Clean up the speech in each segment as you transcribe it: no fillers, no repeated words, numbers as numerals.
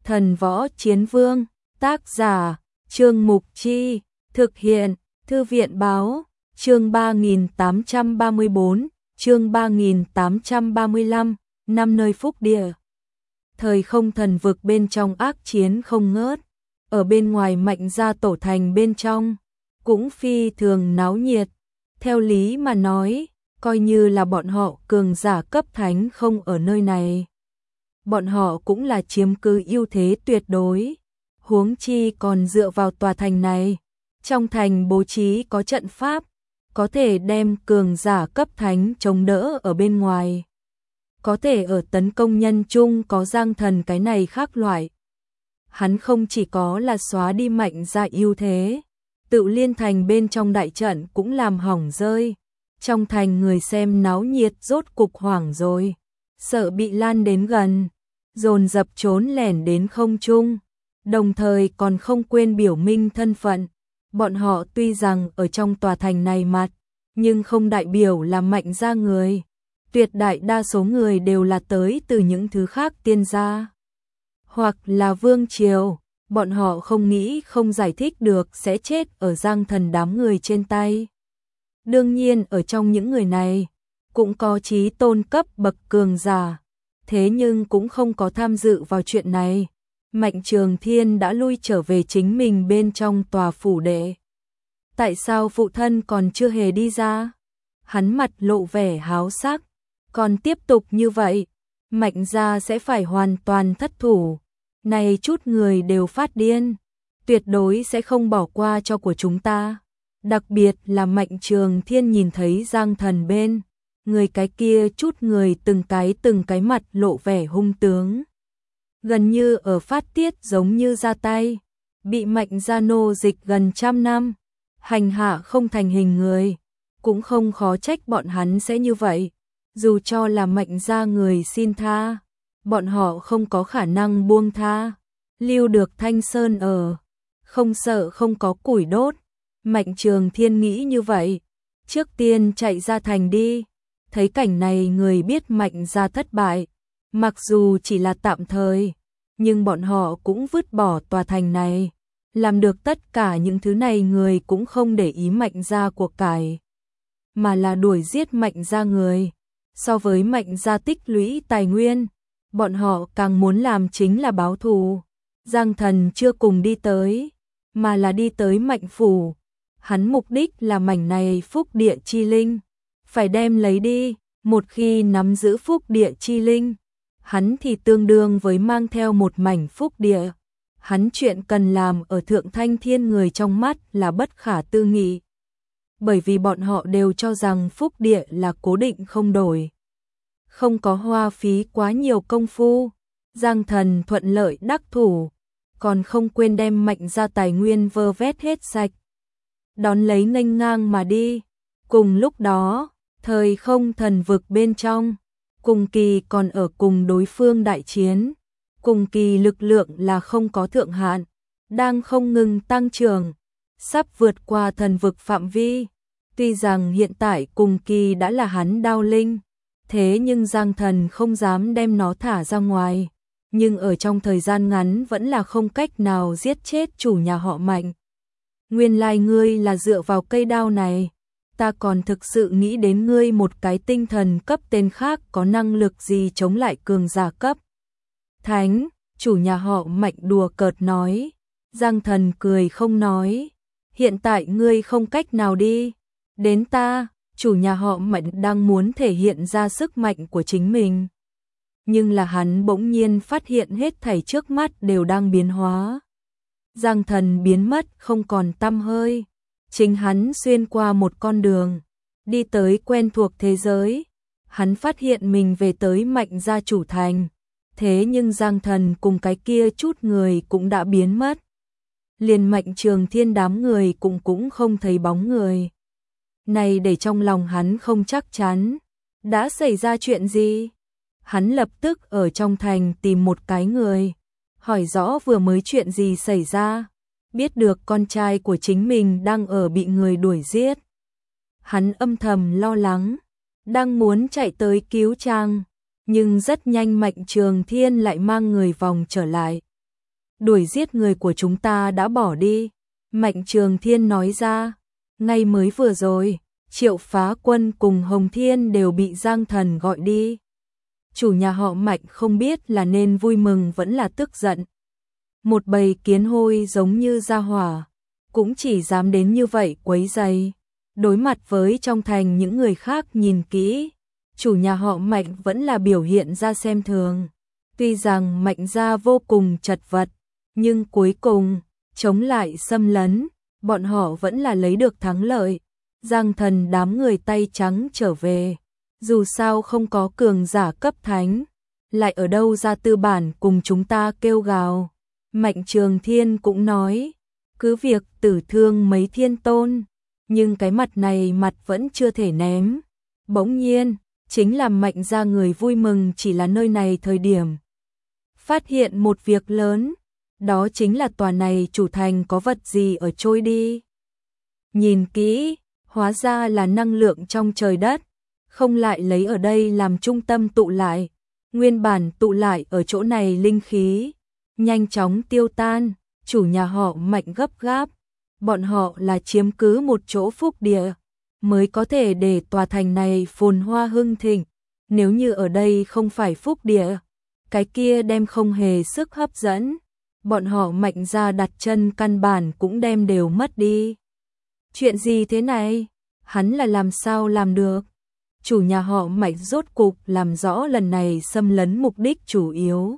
Thần Võ Chiến Vương, tác giả, Trương Mục Chi, thực hiện, Thư viện Báo, chương 3834, chương 3835, năm nơi phúc địa. Thời không thần vực bên trong ác chiến không ngớt, ở bên ngoài Mạnh gia tổ thành bên trong, cũng phi thường náo nhiệt. Theo lý mà nói, coi như là bọn họ cường giả cấp thánh không ở nơi này, bọn họ cũng là chiếm cứ ưu thế tuyệt đối. Huống chi còn dựa vào tòa thành này, trong thành bố trí có trận pháp, có thể đem cường giả cấp thánh chống đỡ ở bên ngoài. Có thể ở tấn công nhân chung có Giang Thần cái này khác loại. Hắn không chỉ có là xóa đi Mạnh gia ưu thế, Tự Liên thành bên trong đại trận cũng làm hỏng rơi. Trong thành người xem náo nhiệt rốt cục hoảng rồi, sợ bị lan đến gần, dồn dập trốn lẻn đến không trung, đồng thời còn không quên biểu minh thân phận. Bọn họ tuy rằng ở trong tòa thành này mặt, nhưng không đại biểu là Mạnh gia người. Tuyệt đại đa số người đều là tới từ những thứ khác tiên gia, hoặc là vương triều. Bọn họ không nghĩ không giải thích được sẽ chết ở Giang Thần đám người trên tay. Đương nhiên ở trong những người này, cũng có chí tôn cấp bậc cường giả, thế nhưng cũng không có tham dự vào chuyện này. Mạnh Trường Thiên đã lui trở về chính mình bên trong tòa phủ đệ. Tại sao phụ thân còn chưa hề đi ra? Hắn mặt lộ vẻ háo sắc, còn tiếp tục như vậy, Mạnh gia sẽ phải hoàn toàn thất thủ. Này chút người đều phát điên, tuyệt đối sẽ không bỏ qua cho của chúng ta. Đặc biệt là Mạnh Trường Thiên nhìn thấy Giang Thần bên người cái kia chút người từng cái mặt lộ vẻ hung tướng, gần như ở phát tiết giống như ra tay, bị Mạnh gia nô dịch gần 100 năm, hành hạ không thành hình người, cũng không khó trách bọn hắn sẽ như vậy. Dù cho là Mạnh gia người xin tha, bọn họ không có khả năng buông tha, lưu được Thanh Sơn ở, không sợ không có củi đốt. Mạnh Trường Thiên nghĩ như vậy, trước tiên chạy ra thành đi. Thấy cảnh này người biết Mạnh gia thất bại, mặc dù chỉ là tạm thời, nhưng bọn họ cũng vứt bỏ tòa thành này. Làm được tất cả những thứ này người cũng không để ý Mạnh gia của cải, mà là đuổi giết Mạnh gia người. So với Mạnh gia tích lũy tài nguyên, bọn họ càng muốn làm chính là báo thù. Giang Thần chưa cùng đi tới, mà là đi tới Mạnh phủ. Hắn mục đích là mảnh này phúc địa chi linh, phải đem lấy đi. Một khi nắm giữ phúc địa chi linh, hắn thì tương đương với mang theo một mảnh phúc địa. Hắn chuyện cần làm ở Thượng Thanh Thiên người trong mắt là bất khả tư nghị, bởi vì bọn họ đều cho rằng phúc địa là cố định không đổi, không có hoa phí quá nhiều công phu. Giang Thần thuận lợi đắc thủ, còn không quên đem Mạnh gia tài nguyên vơ vét hết sạch, đón lấy nghênh ngang mà đi. Cùng lúc đó, thời không thần vực bên trong, Cùng Kỳ còn ở cùng đối phương đại chiến. Cùng Kỳ lực lượng là không có thượng hạn, đang không ngừng tăng trưởng, sắp vượt qua thần vực phạm vi. Tuy rằng hiện tại Cùng Kỳ đã là hắn đao linh, thế nhưng Giang Thần không dám đem nó thả ra ngoài, nhưng ở trong thời gian ngắn vẫn là không cách nào giết chết chủ nhà họ Mạnh. Nguyên lai ngươi là dựa vào cây đao này, ta còn thực sự nghĩ đến ngươi một cái tinh thần cấp tên khác có năng lực gì chống lại cường giả cấp thánh. Chủ nhà họ Mạnh đùa cợt nói. Giang Thần cười không nói, hiện tại ngươi không cách nào đi đến ta. Chủ nhà họ Mạnh đang muốn thể hiện ra sức mạnh của chính mình, nhưng là hắn bỗng nhiên phát hiện hết thảy trước mắt đều đang biến hóa. Giang Thần biến mất không còn tăm hơi, chính hắn xuyên qua một con đường, đi tới quen thuộc thế giới. Hắn phát hiện mình về tới Mạnh gia chủ thành, thế nhưng Giang Thần cùng cái kia chút người cũng đã biến mất. Liền Mạnh Trường Thiên đám người cũng không thấy bóng người. Này để trong lòng hắn không chắc chắn, đã xảy ra chuyện gì? Hắn lập tức ở trong thành tìm một cái người, hỏi rõ vừa mới chuyện gì xảy ra. Biết được con trai của chính mình đang ở bị người đuổi giết. Hắn âm thầm lo lắng, đang muốn chạy tới cứu chàng, nhưng rất nhanh Mạnh Trường Thiên lại mang người vòng trở lại. đuổi giết người của chúng ta đã bỏ đi. Mạnh Trường Thiên nói ra, ngay mới vừa rồi, Triệu Phá Quân cùng Hồng Thiên đều bị Giang Thần gọi đi. Chủ nhà họ Mạnh không biết là nên vui mừng vẫn là tức giận. Một bầy kiến hôi giống như gia hỏa, cũng chỉ dám đến như vậy quấy rầy. Đối mặt với trong thành những người khác nhìn kỹ, chủ nhà họ Mạnh vẫn là biểu hiện ra xem thường. Tuy rằng Mạnh gia vô cùng chật vật, nhưng cuối cùng, chống lại xâm lấn, bọn họ vẫn là lấy được thắng lợi. Giang Thần đám người tay trắng trở về, dù sao không có cường giả cấp thánh, lại ở đâu ra tư bản cùng chúng ta kêu gào. Mạnh Trường Thiên cũng nói, cứ việc tử thương mấy thiên tôn, nhưng cái mặt này mặt vẫn chưa thể ném. Bỗng nhiên, chính là Mạnh gia người vui mừng chỉ là nơi này thời điểm. Phát hiện một việc lớn, đó chính là tòa này chủ thành có vật gì ở trôi đi. Nhìn kỹ, hóa ra là năng lượng trong trời đất, không lại lấy ở đây làm trung tâm tụ lại. Nguyên bản tụ lại ở chỗ này linh khí, nhanh chóng tiêu tan, chủ nhà họ Mạnh gấp gáp. Bọn họ là chiếm cứ một chỗ phúc địa, mới có thể để tòa thành này phồn hoa hưng thịnh. Nếu như ở đây không phải phúc địa, cái kia đem không hề sức hấp dẫn. Bọn họ Mạnh gia đặt chân căn bản cũng đem đều mất đi. Chuyện gì thế này? Hắn là làm sao làm được? Chủ nhà họ Mạnh rốt cục làm rõ lần này xâm lấn mục đích chủ yếu.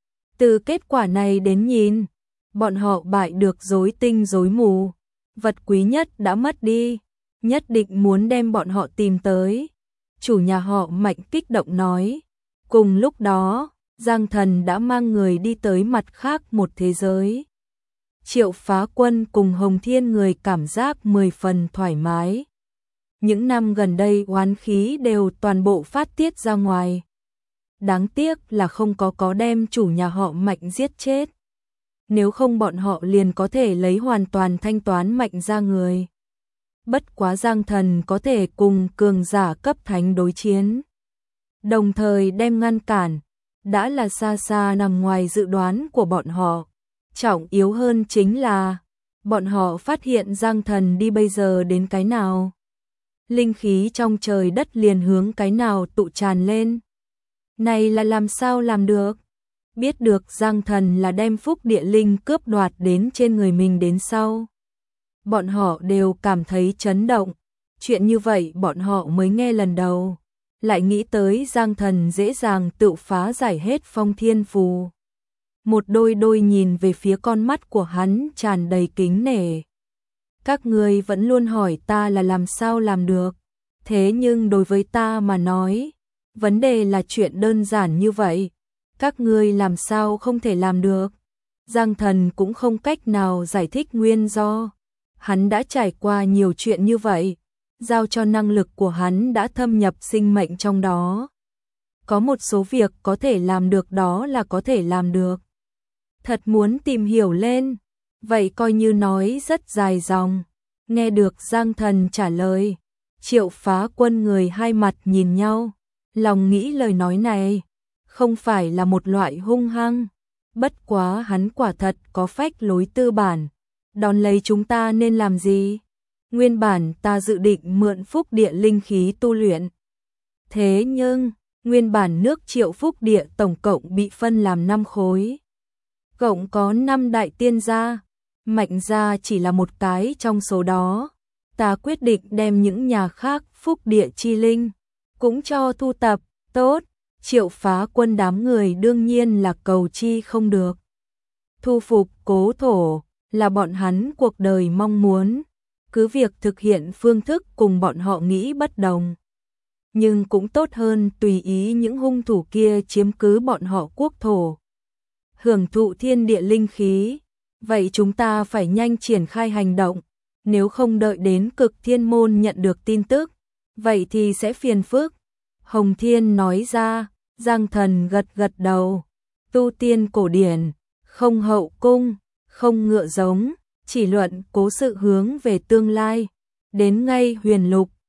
Từ kết quả này đến nhìn, bọn họ bại được rối tinh rối mù. Vật quý nhất đã mất đi, nhất định muốn đem bọn họ tìm tới. Chủ nhà họ Mạnh kích động nói. Cùng lúc đó, Giang Thần đã mang người đi tới mặt khác một thế giới. Triệu Phá Quân cùng Hồng Thiên người cảm giác 10 phần thoải mái. Những năm gần đây oán khí đều toàn bộ phát tiết ra ngoài. Đáng tiếc là không có đem chủ nhà họ Mạnh giết chết. Nếu không bọn họ liền có thể lấy hoàn toàn thanh toán Mạnh ra người. Bất quá Giang Thần có thể cùng cường giả cấp thánh đối chiến, đồng thời đem ngăn cản, đã là xa xa nằm ngoài dự đoán của bọn họ. Trọng yếu hơn chính là, bọn họ phát hiện Giang Thần đi bây giờ đến cái nào. Linh khí trong trời đất liền hướng cái nào tụ tràn lên. Này là làm sao làm được? Biết được Giang Thần là đem phúc địa linh cướp đoạt đến trên người mình đến sau. Bọn họ đều cảm thấy chấn động. Chuyện như vậy bọn họ mới nghe lần đầu. Lại nghĩ tới Giang Thần dễ dàng tự phá giải hết phong thiên phù. Một đôi nhìn về phía con mắt của hắn tràn đầy kính nể. Các ngươi vẫn luôn hỏi ta là làm sao làm được. Thế nhưng đối với ta mà nói, vấn đề là chuyện đơn giản như vậy. Các ngươi làm sao không thể làm được? Giang Thần cũng không cách nào giải thích nguyên do. Hắn đã trải qua nhiều chuyện như vậy, giao cho năng lực của hắn đã thâm nhập sinh mệnh trong đó. Có một số việc có thể làm được đó là có thể làm được. Thật muốn tìm hiểu lên, vậy coi như nói rất dài dòng. Nghe được Giang Thần trả lời, Triệu Phá Quân người hai mặt nhìn nhau, lòng nghĩ lời nói này không phải là một loại hung hăng, bất quá hắn quả thật có phách lối tư bản. Đón lấy chúng ta nên làm gì? Nguyên bản ta dự định mượn phúc địa linh khí tu luyện. Thế nhưng, nguyên bản nước Triệu phúc địa tổng cộng bị phân làm 5 khối. Cộng có 5 đại tiên gia, Mạnh gia chỉ là một cái trong số đó. Ta quyết định đem những nhà khác phúc địa chi linh cũng cho thu tập. Tốt, Triệu Phá Quân đám người đương nhiên là cầu chi không được. Thu phục cố thổ là bọn hắn cuộc đời mong muốn, cứ việc thực hiện phương thức cùng bọn họ nghĩ bất đồng. Nhưng cũng tốt hơn tùy ý những hung thủ kia chiếm cứ bọn họ quốc thổ. Hưởng thụ thiên địa linh khí, vậy chúng ta phải nhanh triển khai hành động, nếu không đợi đến Cực Thiên Môn nhận được tin tức, vậy thì sẽ phiền phức. Hồng Thiên nói ra. Giang Thần gật gật đầu. Tu tiên cổ điển, không hậu cung, không ngựa giống, chỉ luận cố sự hướng về tương lai. Đến ngay huyền lục,